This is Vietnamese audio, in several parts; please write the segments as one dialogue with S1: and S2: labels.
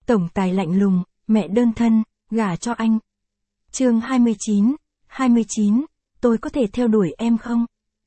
S1: Tổng tài lạnh lùng, mẹ đơn thân, gả cho anh. Chương 29, tôi có thể theo đuổi em không?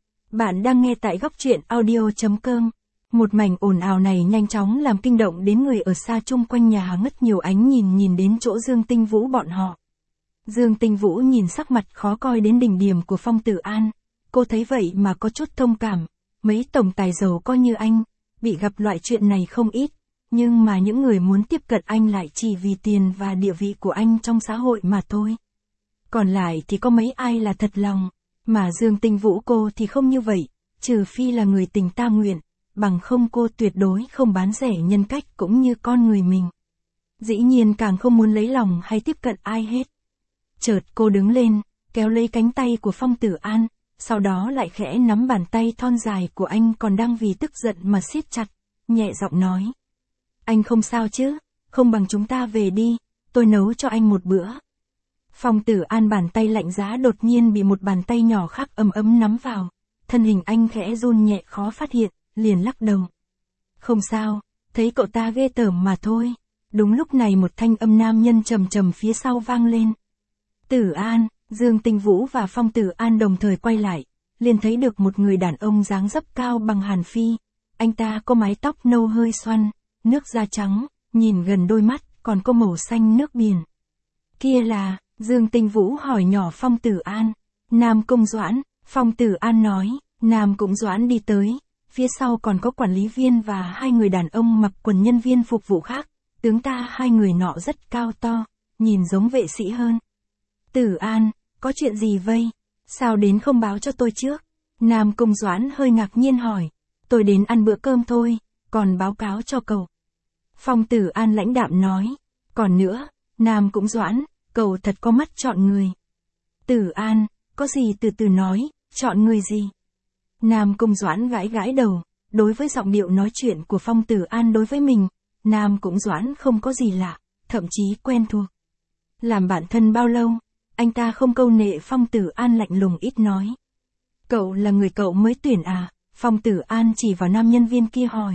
S1: Bạn đang nghe tại góc truyện audio.com. Một mảnh ồn ào này nhanh chóng làm kinh động đến người ở xa chung quanh nhà hàng, ngất nhiều ánh nhìn đến chỗ Dương Tinh Vũ bọn họ. Dương Tinh Vũ nhìn sắc mặt khó coi đến đỉnh điểm của Phong Tử An, cô thấy vậy mà có chút thông cảm, mấy tổng tài giàu có như anh, bị gặp loại chuyện này không ít, nhưng mà những người muốn tiếp cận anh lại chỉ vì tiền và địa vị của anh trong xã hội mà thôi. Còn lại thì có mấy ai là thật lòng, mà Dương Tinh Vũ cô thì không như vậy, trừ phi là người tình ta nguyện, bằng không cô tuyệt đối không bán rẻ nhân cách cũng như con người mình. Dĩ nhiên càng không muốn lấy lòng hay tiếp cận ai hết. Chợt cô đứng lên, kéo lấy cánh tay của Phong Tử An, sau đó lại khẽ nắm bàn tay thon dài của anh còn đang vì tức giận mà siết chặt, nhẹ giọng nói. Anh không sao chứ, không bằng chúng ta về đi, tôi nấu cho anh một bữa. Phong Tử An bàn tay lạnh giá đột nhiên bị một bàn tay nhỏ khác ấm ấm nắm vào, thân hình anh khẽ run nhẹ khó phát hiện, liền lắc đầu. Không sao, thấy cậu ta ghê tởm mà thôi. Đúng lúc này một thanh âm nam nhân trầm trầm phía sau vang lên. Tử An, Dương Tinh Vũ và Phong Tử An đồng thời quay lại, liền thấy được một người đàn ông dáng dấp cao bằng Hàn Phi. Anh ta có mái tóc nâu hơi xoăn, nước da trắng, nhìn gần đôi mắt còn có màu xanh nước biển. Kia là, Dương Tinh Vũ hỏi nhỏ Phong Tử An. Nam Cung Doãn, Phong Tử An nói. Nam Cung Doãn đi tới, phía sau còn có quản lý viên và hai người đàn ông mặc quần nhân viên phục vụ khác. Tướng ta hai người nọ rất cao to, nhìn giống vệ sĩ hơn. Tử An, có chuyện gì vây? Sao đến không báo cho tôi trước? Nam Cung Doãn hơi ngạc nhiên hỏi. Tôi đến ăn bữa cơm thôi, còn báo cáo cho cậu. Phong Tử An lãnh đạm nói. Còn nữa, Nam Cung Doãn, cậu thật có mắt chọn người. Tử An, có gì từ từ nói, chọn người gì? Nam Cung Doãn gãi gãi đầu, đối với giọng điệu nói chuyện của Phong Tử An đối với mình, Nam Cung Doãn không có gì lạ, thậm chí quen thuộc. Làm bạn thân bao lâu? Anh ta không câu nệ. Phong Tử An lạnh lùng ít nói. Cậu là người cậu mới tuyển à? Phong Tử An chỉ vào nam nhân viên kia hỏi.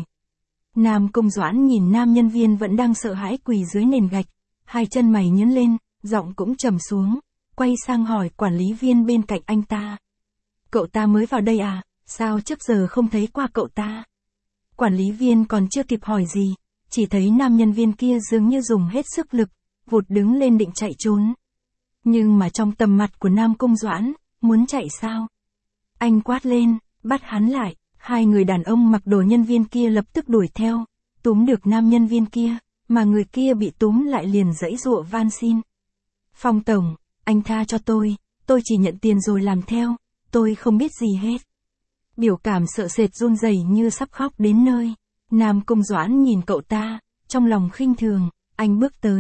S1: Nam Cung Doãn nhìn nam nhân viên vẫn đang sợ hãi quỳ dưới nền gạch, hai chân mày nhướng lên, giọng cũng trầm xuống, quay sang hỏi quản lý viên bên cạnh anh ta. Cậu ta mới vào đây à? Sao trước giờ không thấy qua cậu ta? Quản lý viên còn chưa kịp hỏi gì, chỉ thấy nam nhân viên kia dường như dùng hết sức lực, vụt đứng lên định chạy trốn. Nhưng mà trong tầm mặt của Nam Cung Doãn, muốn chạy sao? Anh quát lên, bắt hắn lại. Hai người đàn ông mặc đồ nhân viên kia lập tức đuổi theo, túm được nam nhân viên kia, mà người kia bị túm lại liền giãy giụa van xin. Phong tổng, anh tha cho tôi chỉ nhận tiền rồi làm theo, tôi không biết gì hết. Biểu cảm sợ sệt run rẩy như sắp khóc đến nơi. Nam Cung Doãn nhìn cậu ta, trong lòng khinh thường, anh bước tới.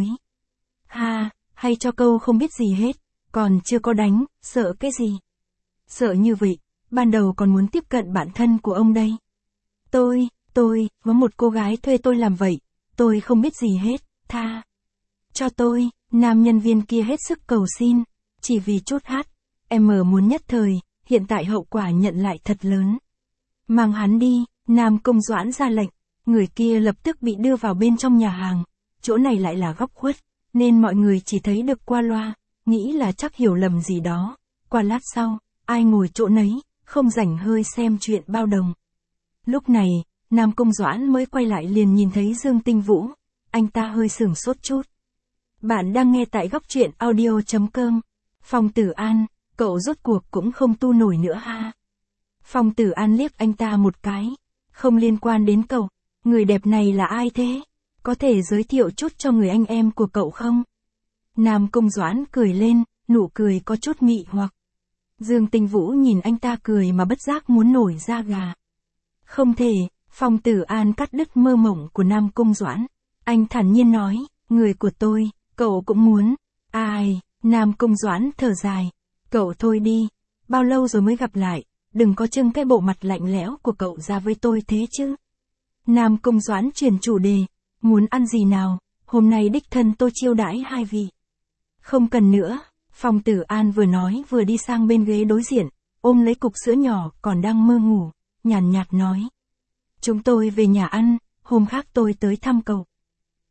S1: Ha, hay cho câu không biết gì hết, còn chưa có đánh, sợ cái gì? Sợ như vậy, ban đầu còn muốn tiếp cận bạn thân của ông đây. Tôi, có một cô gái thuê tôi làm vậy, tôi không biết gì hết, tha cho tôi. Nam nhân viên kia hết sức cầu xin, chỉ vì chút em muốn nhất thời, hiện tại hậu quả nhận lại thật lớn. Mang hắn đi, Nam Cung Doãn ra lệnh, người kia lập tức bị đưa vào bên trong nhà hàng, chỗ này lại là góc khuất, nên mọi người chỉ thấy được qua loa, nghĩ là chắc hiểu lầm gì đó. Qua lát sau, ai ngồi chỗ nấy, không rảnh hơi xem chuyện bao đồng. Lúc này, Nam Cung Doãn mới quay lại liền nhìn thấy Dương Tinh Vũ, anh ta hơi sửng sốt chút. Bạn đang nghe tại góc truyện audio.com. Phong Tử An, cậu rốt cuộc cũng không tu nổi nữa ha. Phong Tử An liếc anh ta một cái. Không liên quan đến cậu, người đẹp này là ai thế? Có thể giới thiệu chút cho người anh em của cậu không? Nam Cung Doãn cười lên, nụ cười có chút mị hoặc. Dương Tinh Vũ nhìn anh ta cười mà bất giác muốn nổi da gà. Không thể, Phong Tử An cắt đứt mơ mộng của Nam Cung Doãn. Anh thản nhiên nói, người của tôi, cậu cũng muốn. Ai, Nam Cung Doãn thở dài. Cậu thôi đi, bao lâu rồi mới gặp lại, đừng có trưng cái bộ mặt lạnh lẽo của cậu ra với tôi thế chứ. Nam Cung Doãn chuyển chủ đề, muốn ăn gì nào, hôm nay đích thân tôi chiêu đãi hai vị. Không cần nữa. Phong Tử An vừa nói vừa đi sang bên ghế đối diện, ôm lấy cục sữa nhỏ còn đang mơ ngủ, nhàn nhạt nói. Chúng tôi về nhà ăn, hôm khác tôi tới thăm cậu.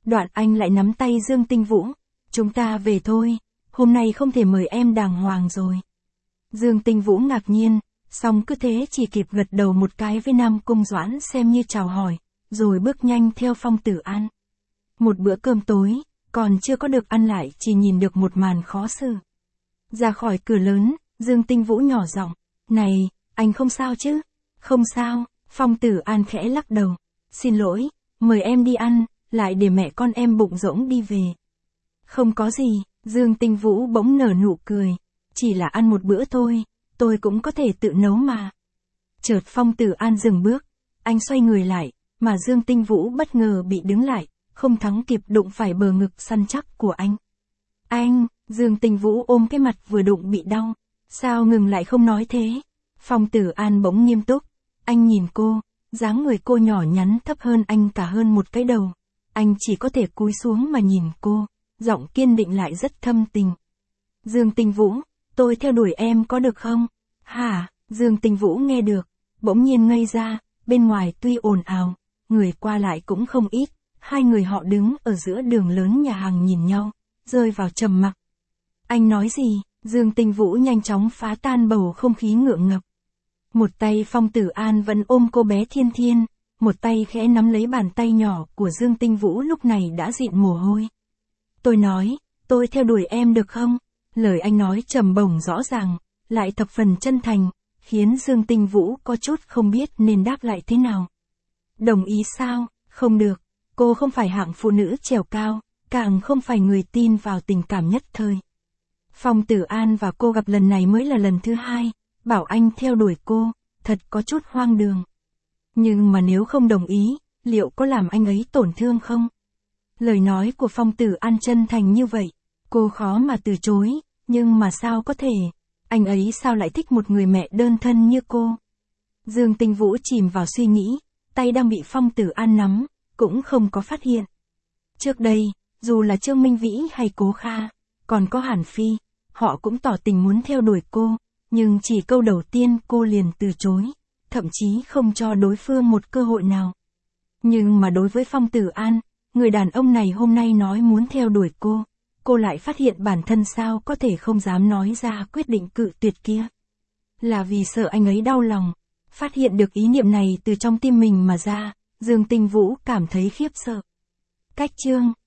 S1: Đoạn anh lại nắm tay Dương Tinh Vũ. Chúng ta về thôi, hôm nay không thể mời em đàng hoàng rồi. Dương Tinh Vũ ngạc nhiên, song cứ thế chỉ kịp gật đầu một cái với Nam Cung Doãn xem như chào hỏi, rồi bước nhanh theo Phong Tử An. Một bữa cơm tối, còn chưa có được ăn lại chỉ nhìn được một màn khó xử. Ra khỏi cửa lớn, Dương Tinh Vũ nhỏ giọng, này, anh không sao chứ? Không sao, Phong Tử An khẽ lắc đầu. Xin lỗi, mời em đi ăn, lại để mẹ con em bụng rỗng đi về. Không có gì, Dương Tinh Vũ bỗng nở nụ cười. Chỉ là ăn một bữa thôi, tôi cũng có thể tự nấu mà. Chợt Phong Tử An dừng bước, anh xoay người lại, mà Dương Tinh Vũ bất ngờ bị đứng lại, không thắng kịp đụng phải bờ ngực săn chắc của anh. Anh, Dương Tinh Vũ ôm cái mặt vừa đụng bị đau. Sao ngừng lại không nói thế? Phong Tử An bỗng nghiêm túc. Anh nhìn cô, dáng người cô nhỏ nhắn thấp hơn anh cả hơn một cái đầu. Anh chỉ có thể cúi xuống mà nhìn cô, giọng kiên định lại rất thâm tình. Dương Tinh Vũ, tôi theo đuổi em có được không? Hả? Dương Tinh Vũ nghe được, bỗng nhiên ngây ra, bên ngoài tuy ồn ào, người qua lại cũng không ít, hai người họ đứng ở giữa đường lớn nhà hàng nhìn nhau, rơi vào trầm mặc. Anh nói gì? Dương Tinh Vũ nhanh chóng phá tan bầu không khí ngượng ngập. Một tay Phong Tử An vẫn ôm cô bé Thiên Thiên, một tay khẽ nắm lấy bàn tay nhỏ của Dương Tinh Vũ lúc này đã dịn mồ hôi. Tôi nói, tôi theo đuổi em được không? Lời anh nói trầm bổng rõ ràng, lại thập phần chân thành, khiến Dương Tinh Vũ có chút không biết nên đáp lại thế nào. Đồng ý sao? Không được, cô không phải hạng phụ nữ trèo cao, càng không phải người tin vào tình cảm nhất thời. Phong Tử An và cô gặp lần này mới là lần thứ hai, bảo anh theo đuổi cô, thật có chút hoang đường. Nhưng mà nếu không đồng ý, liệu có làm anh ấy tổn thương không? Lời nói của Phong Tử An chân thành như vậy, cô khó mà từ chối, nhưng mà sao có thể, anh ấy sao lại thích một người mẹ đơn thân như cô? Dương Tinh Vũ chìm vào suy nghĩ, tay đang bị Phong Tử An nắm, cũng không có phát hiện. Trước đây, dù là Trương Minh Vĩ hay Cố Kha, còn có Hàn Phi, họ cũng tỏ tình muốn theo đuổi cô, nhưng chỉ câu đầu tiên cô liền từ chối, thậm chí không cho đối phương một cơ hội nào. Nhưng mà đối với Phong Tử An, người đàn ông này hôm nay nói muốn theo đuổi cô lại phát hiện bản thân sao có thể không dám nói ra quyết định cự tuyệt kia. Là vì sợ anh ấy đau lòng, phát hiện được ý niệm này từ trong tim mình mà ra, Dương Tinh Vũ cảm thấy khiếp sợ. Cách chương